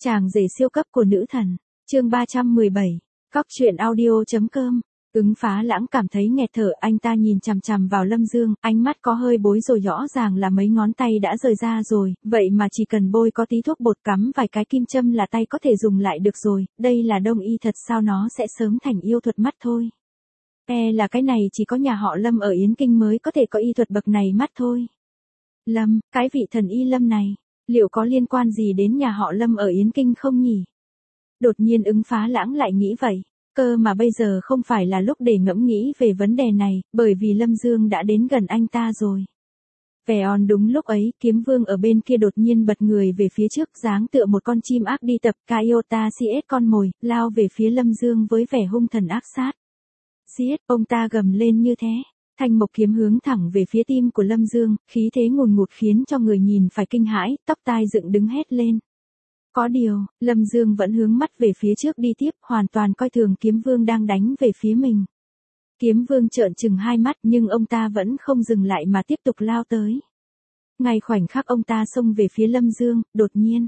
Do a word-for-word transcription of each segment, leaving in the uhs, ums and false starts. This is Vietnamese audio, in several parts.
Chàng rể siêu cấp của nữ thần, chương ba trăm mười bảy, cóc truyện audio.com. Ứng Phá Lãng cảm thấy nghẹt thở, anh ta nhìn chằm chằm vào Lâm Dương, ánh mắt có hơi bối rồi, rõ ràng là mấy ngón tay đã rời ra rồi, vậy mà chỉ cần bôi có tí thuốc bột cắm vài cái kim châm là tay có thể dùng lại được rồi, đây là đông y thật sao, nó sẽ sớm thành yêu thuật mắt thôi. E là cái này chỉ có nhà họ Lâm ở Yến Kinh mới có thể có y thuật bậc này mắt thôi. Lâm, cái vị thần y Lâm này, liệu có liên quan gì đến nhà họ Lâm ở Yến Kinh không nhỉ? Đột nhiên Ứng Phá Lãng lại nghĩ vậy. Cơ mà bây giờ không phải là lúc để ngẫm nghĩ về vấn đề này, bởi vì Lâm Dương đã đến gần anh ta rồi. Vẻ on đúng lúc ấy, Kiếm Vương ở bên kia đột nhiên bật người về phía trước, dáng tựa một con chim ác đi tập Coyote xê ét con mồi, lao về phía Lâm Dương với vẻ hung thần ác sát. Giết, ông ta gầm lên như thế. Thanh mộc kiếm hướng thẳng về phía tim của Lâm Dương, khí thế ngùn ngụt khiến cho người nhìn phải kinh hãi, tóc tai dựng đứng hét lên. Có điều, Lâm Dương vẫn hướng mắt về phía trước đi tiếp, hoàn toàn coi thường Kiếm Vương đang đánh về phía mình. Kiếm Vương trợn trừng hai mắt nhưng ông ta vẫn không dừng lại mà tiếp tục lao tới. Ngay khoảnh khắc ông ta xông về phía Lâm Dương, đột nhiên.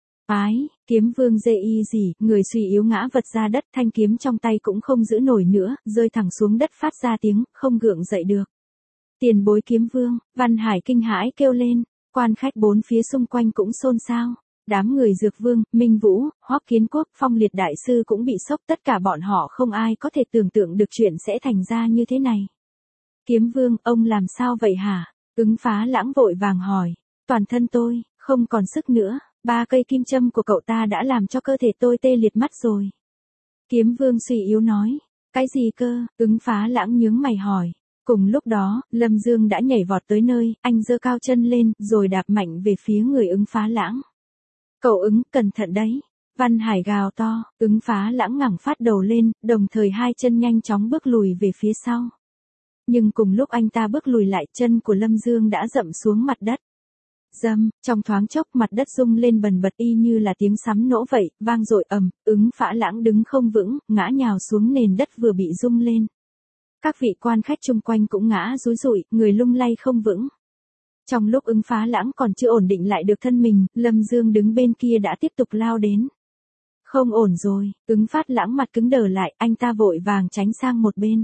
Ái, Kiếm Vương dê y gì, người suy yếu ngã vật ra đất, thanh kiếm trong tay cũng không giữ nổi nữa, rơi thẳng xuống đất phát ra tiếng, không gượng dậy được. Tiền bối Kiếm Vương, Văn Hải kinh hãi kêu lên, quan khách bốn phía xung quanh cũng xôn xao. Đám người Dược Vương, Minh Vũ, Hoắc Kiến Quốc, Phong Liệt Đại Sư cũng bị sốc, tất cả bọn họ không ai có thể tưởng tượng được chuyện sẽ thành ra như thế này. Kiếm Vương, ông làm sao vậy hả? Ứng Phá Lãng vội vàng hỏi. Toàn thân tôi, không còn sức nữa, ba cây kim châm của cậu ta đã làm cho cơ thể tôi tê liệt mắt rồi. Kiếm Vương suy yếu nói. Cái gì cơ? Ứng Phá Lãng nhướng mày hỏi. Cùng lúc đó, Lâm Dương đã nhảy vọt tới nơi, anh giơ cao chân lên, rồi đạp mạnh về phía người Ứng Phá Lãng. Cậu Ứng, cẩn thận đấy. Văn Hải gào to, Ứng Phá Lãng ngẩng phát đầu lên, đồng thời hai chân nhanh chóng bước lùi về phía sau. Nhưng cùng lúc anh ta bước lùi lại, chân của Lâm Dương đã dậm xuống mặt đất. Dầm, trong thoáng chốc mặt đất rung lên bần bật y như là tiếng sấm nổ vậy, vang dội ầm, Ứng Phá Lãng đứng không vững, ngã nhào xuống nền đất vừa bị rung lên. Các vị quan khách chung quanh cũng ngã rúi rụi, người lung lay không vững. Trong lúc Ứng Phá Lãng còn chưa ổn định lại được thân mình, Lâm Dương đứng bên kia đã tiếp tục lao đến. Không ổn rồi, Ứng Phá Lãng mặt cứng đờ lại, anh ta vội vàng tránh sang một bên.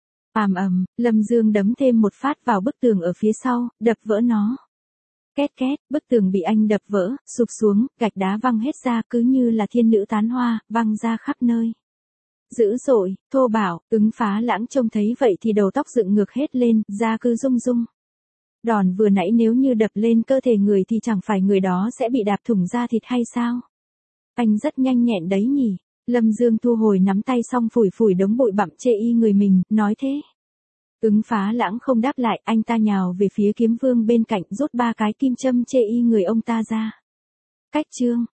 Ầm ầm, Lâm Dương đấm thêm một phát vào bức tường ở phía sau, đập vỡ nó. Két két, bức tường bị anh đập vỡ, sụp xuống, gạch đá văng hết ra cứ như là thiên nữ tán hoa, văng ra khắp nơi. Dữ dội, thô bạo, Ứng Phá Lãng trông thấy vậy thì đầu tóc dựng ngược hết lên, da cứ rung rung. Đòn vừa nãy nếu như đập lên cơ thể người thì chẳng phải người đó sẽ bị đạp thủng da thịt hay sao? Anh rất nhanh nhẹn đấy nhỉ? Lâm Dương thu hồi nắm tay xong phủi phủi đống bụi bặm chê y người mình, nói thế. Ứng Phá Lãng không đáp lại, anh ta nhào về phía Kiếm Vương bên cạnh, rút ba cái kim châm chê y người ông ta ra. Cách chương,